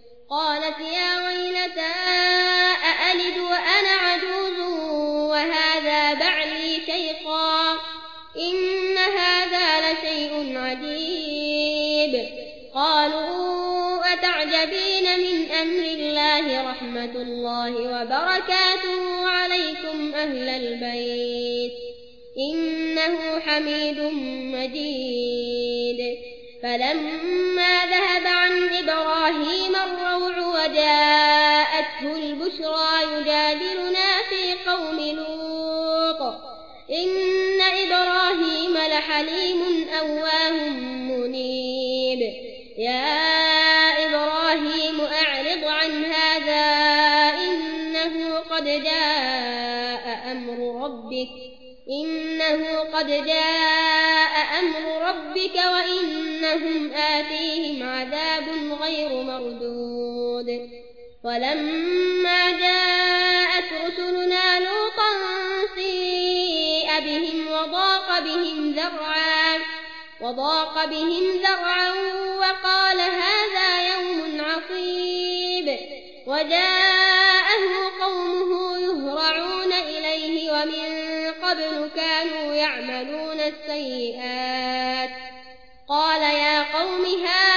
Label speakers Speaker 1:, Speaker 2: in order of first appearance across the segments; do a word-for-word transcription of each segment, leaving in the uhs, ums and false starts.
Speaker 1: قالت يا ويلتى أألد وأنا عجوز وهذا بعلي شيخا إن هذا لشيء عجيب قالوا أتعجبين من أمر الله رحمة الله وبركاته عليكم أهل البيت إنه حميد مجيد فلما ذهب عن إبراهيم الروع وجاءته البشرى يجادلنا في قوم لوط إن إبراهيم لحليم أواه منيب يا إبراهيم أعرض عن هذا إنه قد جاء أمر ربك إنه قد جاء أمر ربك وإنهم آتيهم عذاب غير مردود ولما جاءت رسلنا لوطا سيء بهم وضاق بهم ذرعا وضاق بهم ذرعا وقال هذا يوم عصيب وجاءه قومه يهرعون إليه ومن قبل كانوا يعملون السيئات قال يا قوم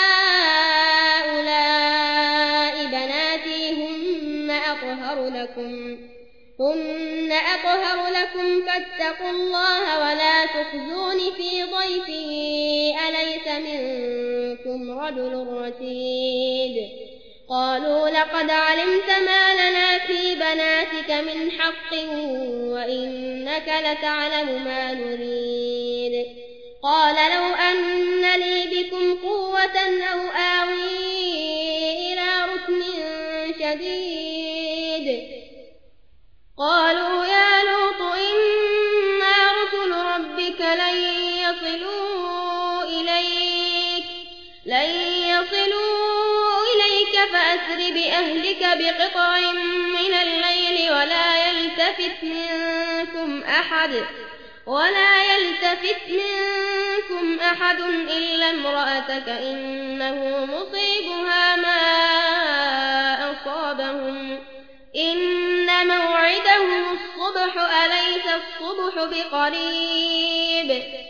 Speaker 1: هؤلاء بناتي هن أطهر لكم هن أطهر لكم فاتقوا الله ولا تخزون في ضيفي أليس منكم رجل رشيد قالوا لقد علمت ما لنا في بناتك من حق وإنك لتعلم ما نريد قال لو أن لي بكم قوة أو آوي إلى ركن شديد قالوا يا لوط إنا رسل ربك لن يصلوا إليك لن يصلوا إليك فأسر بأهلك بقطع من الليل ولا يلتفت منكم أحد ولا يلتفت منكم أحد إلا امرأتك إنه مصيبها ما أصابهم إن موعدهم الصبح أليس الصبح بقريب